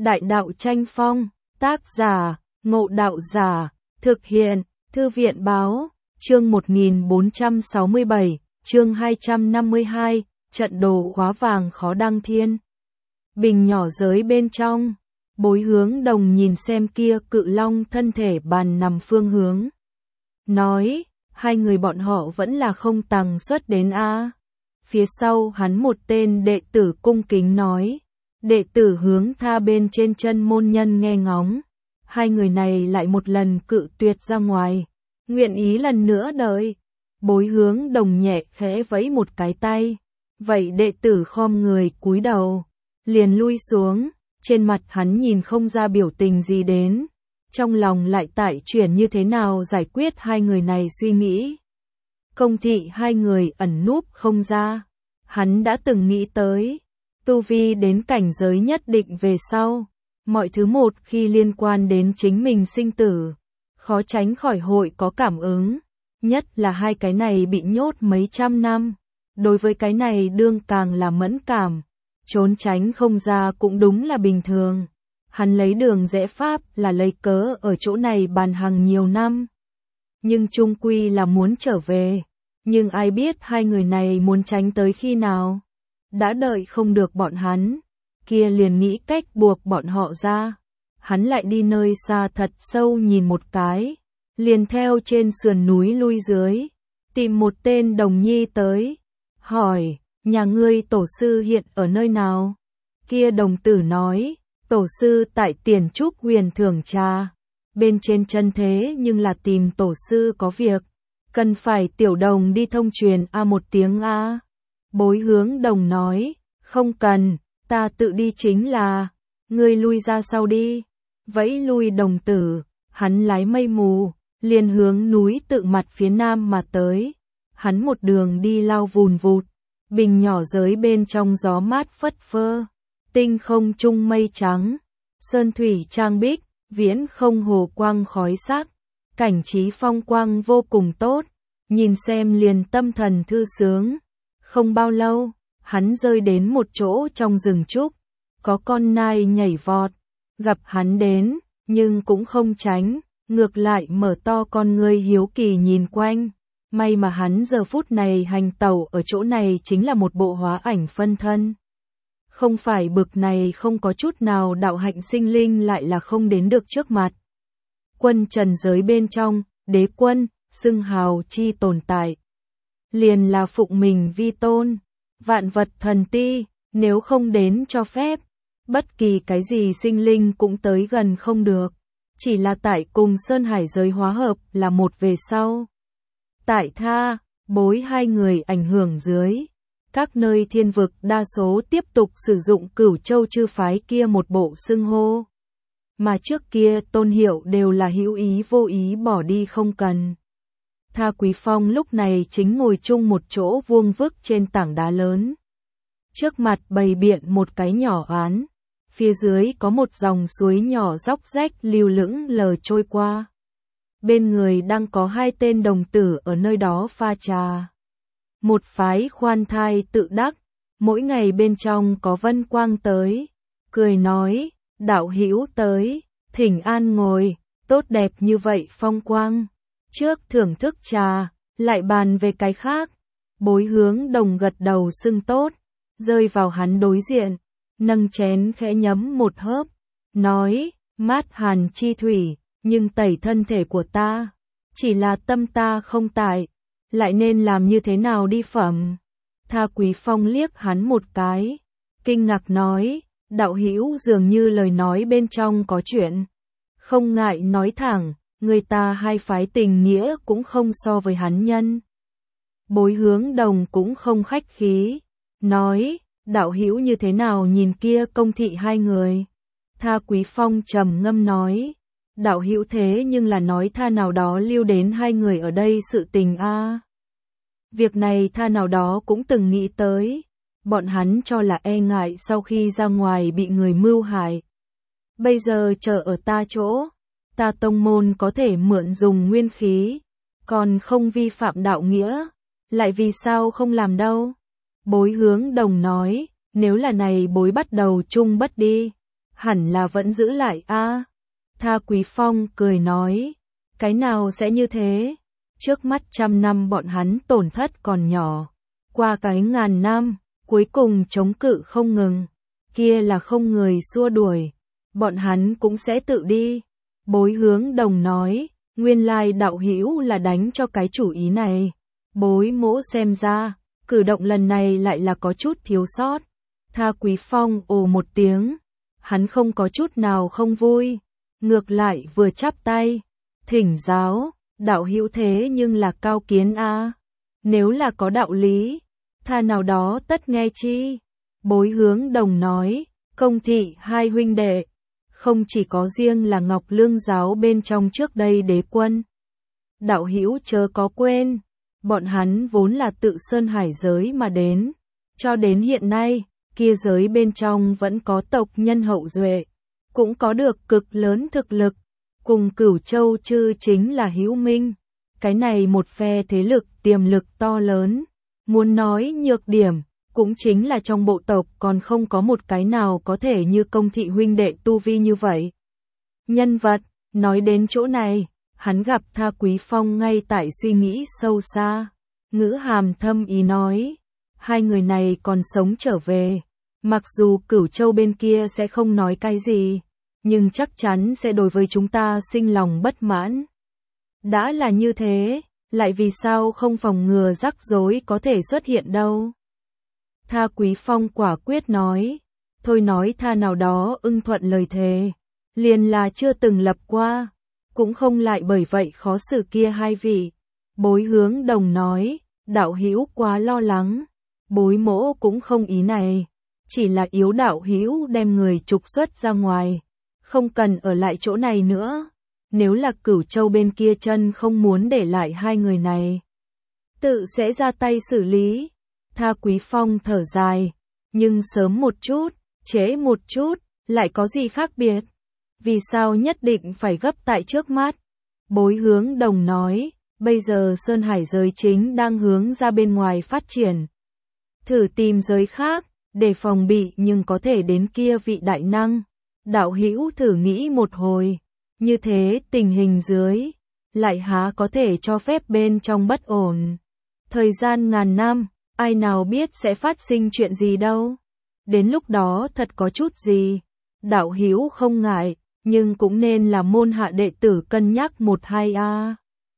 Đại đạo tranh phong, tác giả, Ngộ Đạo Giả, thực hiện, Thư viện báo, chương 1467, chương 252, trận đồ khóa vàng khó đăng thiên. Bình nhỏ giới bên trong, Bối Hướng Đồng nhìn xem kia cự long thân thể bàn nằm phương hướng. Nói, hai người bọn họ vẫn là không tằng xuất đến a. Phía sau hắn một tên đệ tử cung kính nói. Đệ tử Hướng Tha bên trên chân môn nhân nghe ngóng. Hai người này lại một lần cự tuyệt ra ngoài. Nguyện ý lần nữa đợi. Bối Hướng Đồng nhẹ khẽ vẫy một cái tay. Vậy đệ tử khom người cúi đầu. Liền lui xuống. Trên mặt hắn nhìn không ra biểu tình gì đến. Trong lòng lại tại chuyển như thế nào giải quyết hai người này suy nghĩ. Công thị hai người ẩn núp không ra. Hắn đã từng nghĩ tới. Tu vi đến cảnh giới nhất định về sau. Mọi thứ một khi liên quan đến chính mình sinh tử. Khó tránh khỏi hội có cảm ứng. Nhất là hai cái này bị nhốt mấy trăm năm. Đối với cái này đương càng là mẫn cảm. Trốn tránh không ra cũng đúng là bình thường. Hắn lấy đường rẽ pháp là lấy cớ ở chỗ này bàn hàng nhiều năm. Nhưng chung quy là muốn trở về. Nhưng ai biết hai người này muốn tránh tới khi nào. Đã đợi không được bọn hắn. Kia liền nghĩ cách buộc bọn họ ra. Hắn lại đi nơi xa thật sâu nhìn một cái. Liền theo trên sườn núi lui dưới. Tìm một tên đồng nhi tới. Hỏi, nhà ngươi tổ sư hiện ở nơi nào? Kia đồng tử nói. Tổ sư tại Tiền Trúc Huyền Thưởng Trà. Bên trên chân thế nhưng là tìm tổ sư có việc. Cần phải tiểu đồng đi thông truyền một tiếng a. Bối Hướng Đồng nói. Không cần, ta tự đi chính là. Ngươi lui ra sau đi. Vẫy lui đồng tử. Hắn lái mây mù. Liền hướng núi tự mặt phía nam mà tới. Hắn một đường đi lao vùn vụt. Bình nhỏ giới bên trong gió mát phất phơ. Tinh không trung mây trắng, sơn thủy trang bích, viễn không hồ quang khói sắc, cảnh trí phong quang vô cùng tốt, nhìn xem liền tâm thần thư sướng. Không bao lâu, hắn rơi đến một chỗ trong rừng trúc, có con nai nhảy vọt, gặp hắn đến, nhưng cũng không tránh, ngược lại mở to con ngươi hiếu kỳ nhìn quanh. May mà hắn giờ phút này hành tẩu ở chỗ này chính là một bộ hóa ảnh phân thân. Không phải bực này không có chút nào đạo hạnh sinh linh lại là không đến được trước mặt. Quân trần giới bên trong, đế quân, xưng hào chi tồn tại. Liền là phụng mình vi tôn, vạn vật thần ti, nếu không đến cho phép. Bất kỳ cái gì sinh linh cũng tới gần không được. Chỉ là tại cùng Sơn Hải giới hóa hợp là một về sau. Tại Tha, Bối hai người ảnh hưởng dưới. Các nơi thiên vực đa số tiếp tục sử dụng Cửu Châu chư phái kia một bộ xưng hô. Mà trước kia tôn hiệu đều là hữu ý vô ý bỏ đi không cần. Tha Quý Phong lúc này chính ngồi chung một chỗ vuông vức trên tảng đá lớn. Trước mặt bày biện một cái nhỏ án. Phía dưới có một dòng suối nhỏ róc rách lưu lững lờ trôi qua. Bên người đang có hai tên đồng tử ở nơi đó pha trà. Một phái khoan thai tự đắc, mỗi ngày bên trong có vân quang tới, cười nói, đạo hữu tới, thỉnh an ngồi, tốt đẹp như vậy phong quang. Trước thưởng thức trà, lại bàn về cái khác. Bối Hướng Đồng gật đầu xưng tốt, rơi vào hắn đối diện, nâng chén khẽ nhấm một hớp, nói, mát hàn chi thủy, nhưng tẩy thân thể của ta, chỉ là tâm ta không tại. Lại nên làm như thế nào đi phẩm? Tha Quý Phong liếc hắn một cái, kinh ngạc nói, đạo hữu dường như lời nói bên trong có chuyện. Không ngại nói thẳng, người ta hai phái tình nghĩa cũng không so với hắn nhân. Bối Hướng Đồng cũng không khách khí, nói, đạo hữu như thế nào nhìn kia công thị hai người? Tha Quý Phong trầm ngâm nói, đạo hữu thế nhưng là nói Tha nào đó lưu đến hai người ở đây sự tình a. Việc này Tha nào đó cũng từng nghĩ tới. Bọn hắn cho là e ngại sau khi ra ngoài bị người mưu hại. Bây giờ chờ ở ta chỗ, ta tông môn có thể mượn dùng nguyên khí, còn không vi phạm đạo nghĩa, lại vì sao không làm đâu? Bối Hướng Đồng nói, nếu là này bối bắt đầu chung bất đi. hẳn là vẫn giữ lại a. Tha Quý Phong cười nói, cái nào sẽ như thế? Trước mắt 100 năm bọn hắn tổn thất còn nhỏ, qua cái 1000 năm, cuối cùng chống cự không ngừng, kia là không người xua đuổi, bọn hắn cũng sẽ tự đi. Bối Hướng Đồng nói, nguyên lai đạo hữu là đánh cho cái chủ ý này. Bối Mỗ xem ra, cử động lần này lại là có chút thiếu sót. Tha Quý Phong ồ một tiếng, hắn không có chút nào không vui, ngược lại vừa chắp tay, thỉnh giáo, đạo hữu thế nhưng là cao kiến a. Nếu là có đạo lý, tha nào đó tất nghe chi. Bối Hướng Đồng nói, Công Thị hai huynh đệ, không chỉ có riêng là Ngọc Lương giáo bên trong trước đây đế quân. Đạo hữu chớ có quên, bọn hắn vốn là tự Sơn Hải giới mà đến, cho đến hiện nay, kia giới bên trong vẫn có tộc nhân hậu duệ, cũng có được cực lớn thực lực, cùng Cửu Châu chư chính là hữu minh. Cái này một phe thế lực tiềm lực to lớn, muốn nói nhược điểm, cũng chính là trong bộ tộc còn không có một cái nào có thể như Công Thị huynh đệ tu vi như vậy. Nhân vật, nói đến chỗ này, hắn gặp Tha Quý Phong ngay tại suy nghĩ sâu xa, ngữ hàm thâm ý nói, hai người này còn sống trở về, mặc dù Cửu Châu bên kia sẽ không nói cái gì, nhưng chắc chắn sẽ đối với chúng ta sinh lòng bất mãn. Đã là như thế, lại vì sao không phòng ngừa rắc rối có thể xuất hiện đâu? Tha Quý Phong quả quyết nói, thôi nói tha nào đó ưng thuận lời thề, liền là chưa từng lập qua, cũng không lại bởi vậy khó xử kia hai vị. Bối Hướng Đồng nói, đạo hữu quá lo lắng, Bối Mỗ cũng không ý này, chỉ là yếu đạo hữu đem người trục xuất ra ngoài, không cần ở lại chỗ này nữa. Nếu là Cửu Châu bên kia chân không muốn để lại hai người này, tự sẽ ra tay xử lý. Tha Quý Phong thở dài, nhưng sớm một chút, trễ một chút, lại có gì khác biệt? Vì sao nhất định phải gấp tại trước mắt? Bối Hướng Đồng nói, bây giờ Sơn Hải giới chính đang hướng ra bên ngoài phát triển. Thử tìm giới khác, để phòng bị nhưng có thể đến kia vị đại năng. Đạo hữu thử nghĩ một hồi, như thế tình hình dưới, lại há có thể cho phép bên trong bất ổn. Thời gian 1000 năm, ai nào biết sẽ phát sinh chuyện gì đâu. Đến lúc đó thật có chút gì, đạo hữu không ngại, nhưng cũng nên là môn hạ đệ tử cân nhắc một hai a.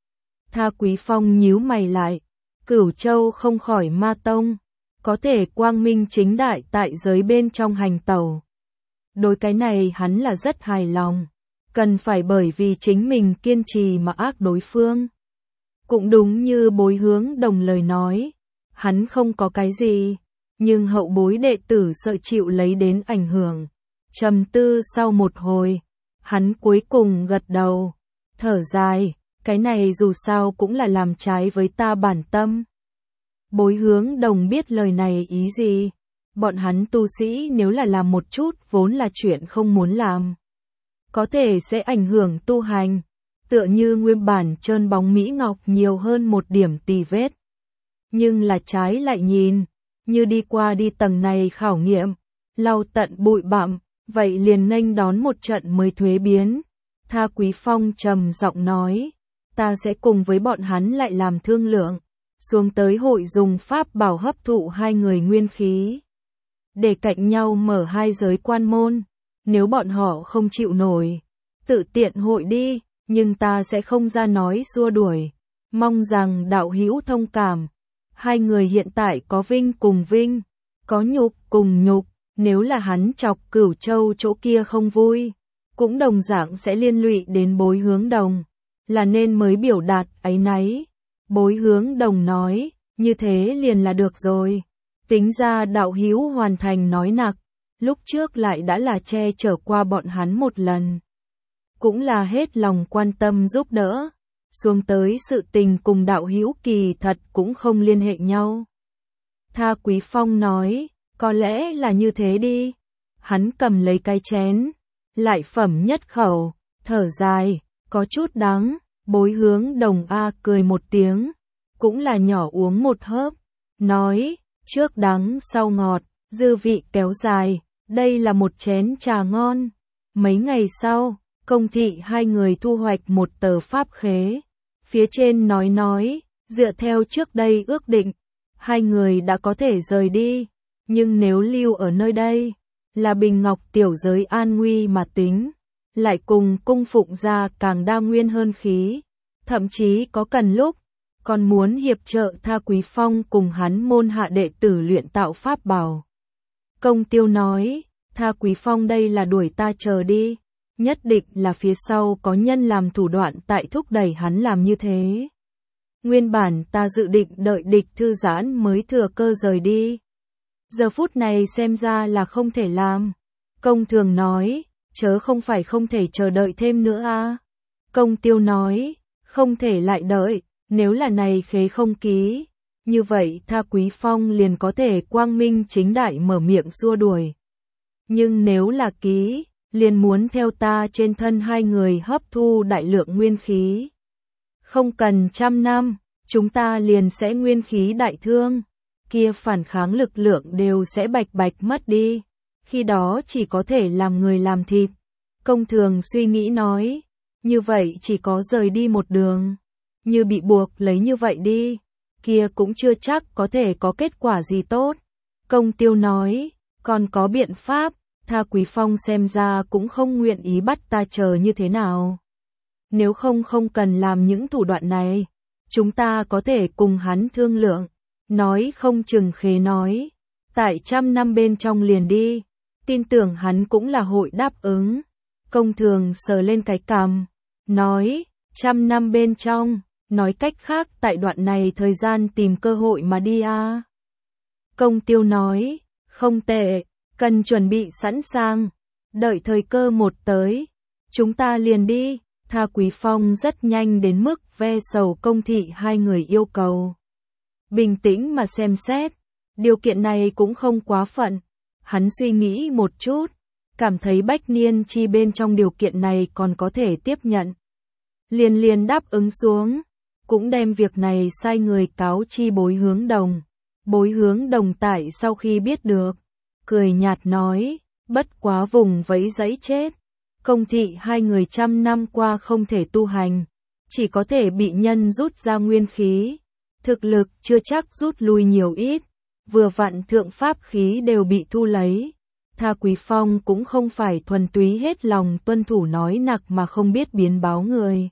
Tha Quý Phong nhíu mày lại, Cửu Châu không khỏi ma tông, có thể quang minh chính đại tại giới bên trong hành tẩu. Đối cái này hắn là rất hài lòng, cần phải bởi vì chính mình kiên trì mà ác đối phương. Cũng đúng như Bối Hướng Đồng lời nói, hắn không có cái gì, nhưng hậu bối đệ tử sợ chịu lấy đến ảnh hưởng. Trầm tư sau một hồi, hắn cuối cùng gật đầu, thở dài, cái này dù sao cũng là làm trái với ta bản tâm. Bối Hướng Đồng biết lời này ý gì, bọn hắn tu sĩ nếu là làm một chút vốn là chuyện không muốn làm, có thể sẽ ảnh hưởng tu hành, tựa như nguyên bản trơn bóng mỹ ngọc nhiều hơn một điểm tì vết. Nhưng là trái lại nhìn, như đi qua đi tầng này khảo nghiệm, lau tận bụi bặm, vậy liền nghênh đón một trận mới thuế biến. Tha Quý Phong trầm giọng nói, ta sẽ cùng với bọn hắn lại làm thương lượng, xuống tới hội dùng pháp bảo hấp thụ hai người nguyên khí, để cạnh nhau mở hai giới quan môn. Nếu bọn họ không chịu nổi, tự tiện hội đi, nhưng ta sẽ không ra nói xua đuổi. Mong rằng đạo hữu thông cảm. Hai người hiện tại có vinh cùng vinh, có nhục cùng nhục, nếu là hắn chọc Cửu Châu chỗ kia không vui, cũng đồng dạng sẽ liên lụy đến Bối Hướng Đồng, là nên mới biểu đạt áy náy. Bối Hướng Đồng nói, như thế liền là được rồi. Tính ra đạo hữu hoàn thành nói nặc, lúc trước lại đã là che chở qua bọn hắn một lần, cũng là hết lòng quan tâm giúp đỡ. Xuống tới sự tình cùng đạo hữu kỳ thật cũng không liên hệ nhau. Tha Quý Phong nói, có lẽ là như thế đi. Hắn cầm lấy cái chén, lại phẩm nhất khẩu, thở dài, có chút đắng. Bối Hướng Đồng cười một tiếng, cũng là nhỏ uống một hớp, nói, trước đắng sau ngọt, dư vị kéo dài, đây là một chén trà ngon. Mấy ngày sau, Công Thị hai người thu hoạch một tờ pháp khế. Phía trên nói, dựa theo trước đây ước định, hai người đã có thể rời đi, nhưng nếu lưu ở nơi đây, là bình ngọc tiểu giới an nguy mà tính, lại cùng cung phụng gia càng đa nguyên hơn khí, thậm chí có cần lúc, còn muốn hiệp trợ Tha Quý Phong cùng hắn môn hạ đệ tử luyện tạo pháp bảo. Công Tiêu nói, Tha Quý Phong đây là đuổi ta chờ đi, nhất định là phía sau có nhân làm thủ đoạn tại thúc đẩy hắn làm như thế. Nguyên bản ta dự định đợi địch thư giãn mới thừa cơ rời đi. Giờ phút này xem ra là không thể làm. Công Thường nói, chớ không phải không thể chờ đợi thêm nữa à. Công Tiêu nói, không thể lại đợi, nếu là này khế không ký, như vậy Tha Quý Phong liền có thể quang minh chính đại mở miệng xua đuổi. Nhưng nếu là ký, liền muốn theo ta trên thân hai người hấp thu đại lượng nguyên khí. Không cần 100 năm, chúng ta liền sẽ nguyên khí đại thương, kia phản kháng lực lượng đều sẽ bạch bạch mất đi, khi đó chỉ có thể làm người làm thịt. Công Thường suy nghĩ nói, như vậy chỉ có rời đi một đường, như bị buộc lấy như vậy đi, kia cũng chưa chắc có thể có kết quả gì tốt. Công Tiêu nói, còn có biện pháp. Tha Quý Phong xem ra cũng không nguyện ý bắt ta chờ như thế nào. Nếu không cần làm những thủ đoạn này, chúng ta có thể cùng hắn thương lượng. Nói không chừng khế nói, tại 100 năm bên trong liền đi, tin tưởng hắn cũng là hội đáp ứng. Công Thường sờ lên cái cằm, nói, 100 năm bên trong, nói cách khác tại đoạn này thời gian tìm cơ hội mà đi à. Công Tiêu nói, không tệ. Cần chuẩn bị sẵn sàng, đợi thời cơ một tới, chúng ta liền đi. Tha Quý Phong rất nhanh đến mức ve sầu Công Thị hai người yêu cầu. Bình tĩnh mà xem xét, điều kiện này cũng không quá phận. Hắn suy nghĩ một chút, cảm thấy Bách Niên Chi bên trong điều kiện này còn có thể tiếp nhận. Liền đáp ứng xuống, cũng đem việc này sai người cáo chi Bối Hướng Đồng. Bối Hướng Đồng tại sau khi biết được, cười nhạt nói, bất quá vùng vẫy giấy chết. Công Thị hai người 100 năm qua không thể tu hành, chỉ có thể bị nhân rút ra nguyên khí. Thực lực chưa chắc rút lui nhiều ít, vừa vặn thượng pháp khí đều bị thu lấy. Tha Quý Phong cũng không phải thuần túy hết lòng tuân thủ nói nặc mà không biết biến báo người.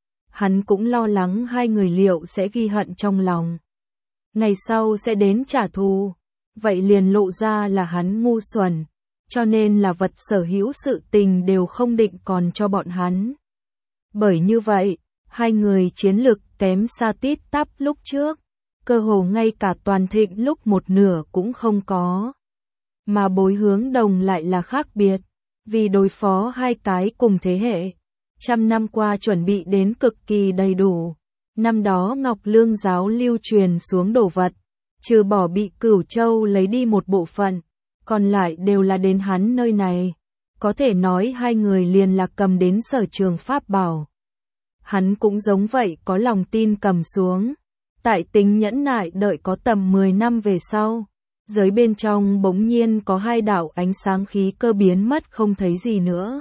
Hắn cũng lo lắng hai người liệu sẽ ghi hận trong lòng, ngày sau sẽ đến trả thù. Vậy liền lộ ra là hắn ngu xuẩn, cho nên là vật sở hữu sự tình đều không định còn cho bọn hắn. Bởi như vậy, hai người chiến lực kém xa tít tắp lúc trước, cơ hồ ngay cả toàn thịnh lúc một nửa cũng không có. Mà Bối Hướng Đồng lại là khác biệt, vì đối phó hai cái cùng thế hệ, 100 năm qua chuẩn bị đến cực kỳ đầy đủ. Năm đó Ngọc Lương giáo lưu truyền xuống đồ vật, trừ bỏ bị Cửu Châu lấy đi một bộ phận, còn lại đều là đến hắn nơi này. Có thể nói hai người liền là cầm đến sở trường pháp bảo. Hắn cũng giống vậy có lòng tin cầm xuống. Tại tính nhẫn nại đợi có tầm 10 năm về sau, giới bên trong bỗng nhiên có hai đạo ánh sáng khí cơ biến mất không thấy gì nữa.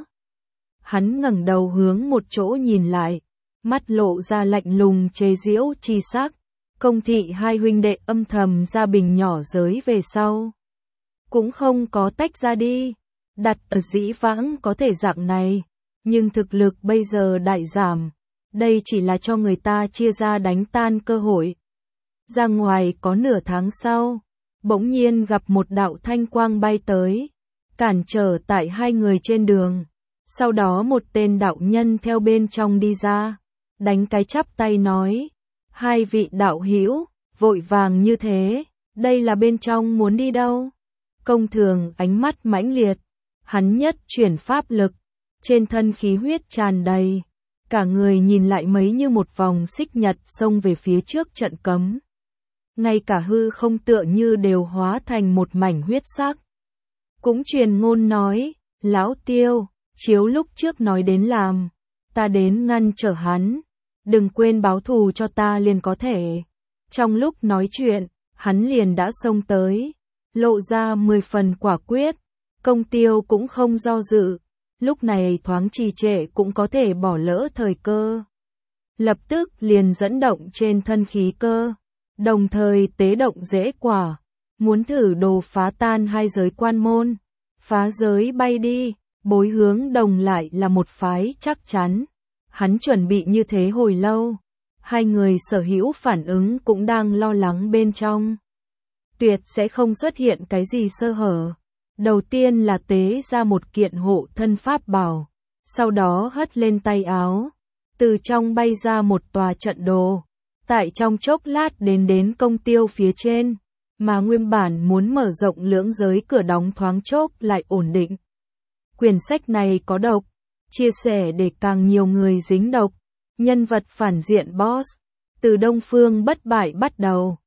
Hắn ngẩng đầu hướng một chỗ nhìn lại, mắt lộ ra lạnh lùng chế giễu chi sắc. Công Thị hai huynh đệ âm thầm ra bình nhỏ giới về sau, cũng không có tách ra đi. Đặt ở dĩ vãng có thể dạng này, nhưng thực lực bây giờ đại giảm, đây chỉ là cho người ta chia ra đánh tan cơ hội. Ra ngoài có nửa tháng sau, bỗng nhiên gặp một đạo thanh quang bay tới, cản trở tại hai người trên đường. Sau đó một tên đạo nhân theo bên trong đi ra, đánh cái chắp tay nói, hai vị đạo hữu, vội vàng như thế, đây là bên trong muốn đi đâu? Công Thường ánh mắt mãnh liệt, hắn nhất chuyển pháp lực, trên thân khí huyết tràn đầy, cả người nhìn lại mấy như một vòng xích nhật xông về phía trước trận cấm. Ngay cả hư không tựa như đều hóa thành một mảnh huyết sắc. Cũng truyền ngôn nói, lão Tiêu, chiếu lúc trước nói đến làm, ta đến ngăn trở hắn, đừng quên báo thù cho ta liền có thể. Trong lúc nói chuyện, hắn liền đã xông tới, lộ ra 10 phần quả quyết, Công Tiêu cũng không do dự, lúc này thoáng trì trệ cũng có thể bỏ lỡ thời cơ. Lập tức liền dẫn động trên thân khí cơ, đồng thời tế động dễ quả, muốn thử đồ phá tan hai giới quan môn, phá giới bay đi, Bối Hướng Đồng lại là một phái chắc chắn. Hắn chuẩn bị như thế hồi lâu, hai người sở hữu phản ứng cũng đang lo lắng bên trong. Tuyệt sẽ không xuất hiện cái gì sơ hở. Đầu tiên là tế ra một kiện hộ thân pháp bảo, sau đó hất lên tay áo, từ trong bay ra một tòa trận đồ, tại trong chốc lát đến Công Tiêu phía trên, mà nguyên bản muốn mở rộng lưỡng giới cửa đóng thoáng chốc lại ổn định. Quyển sách này có độc, chia sẻ để càng nhiều người dính độc. Nhân vật phản diện boss, từ Đông Phương Bất Bại bắt đầu.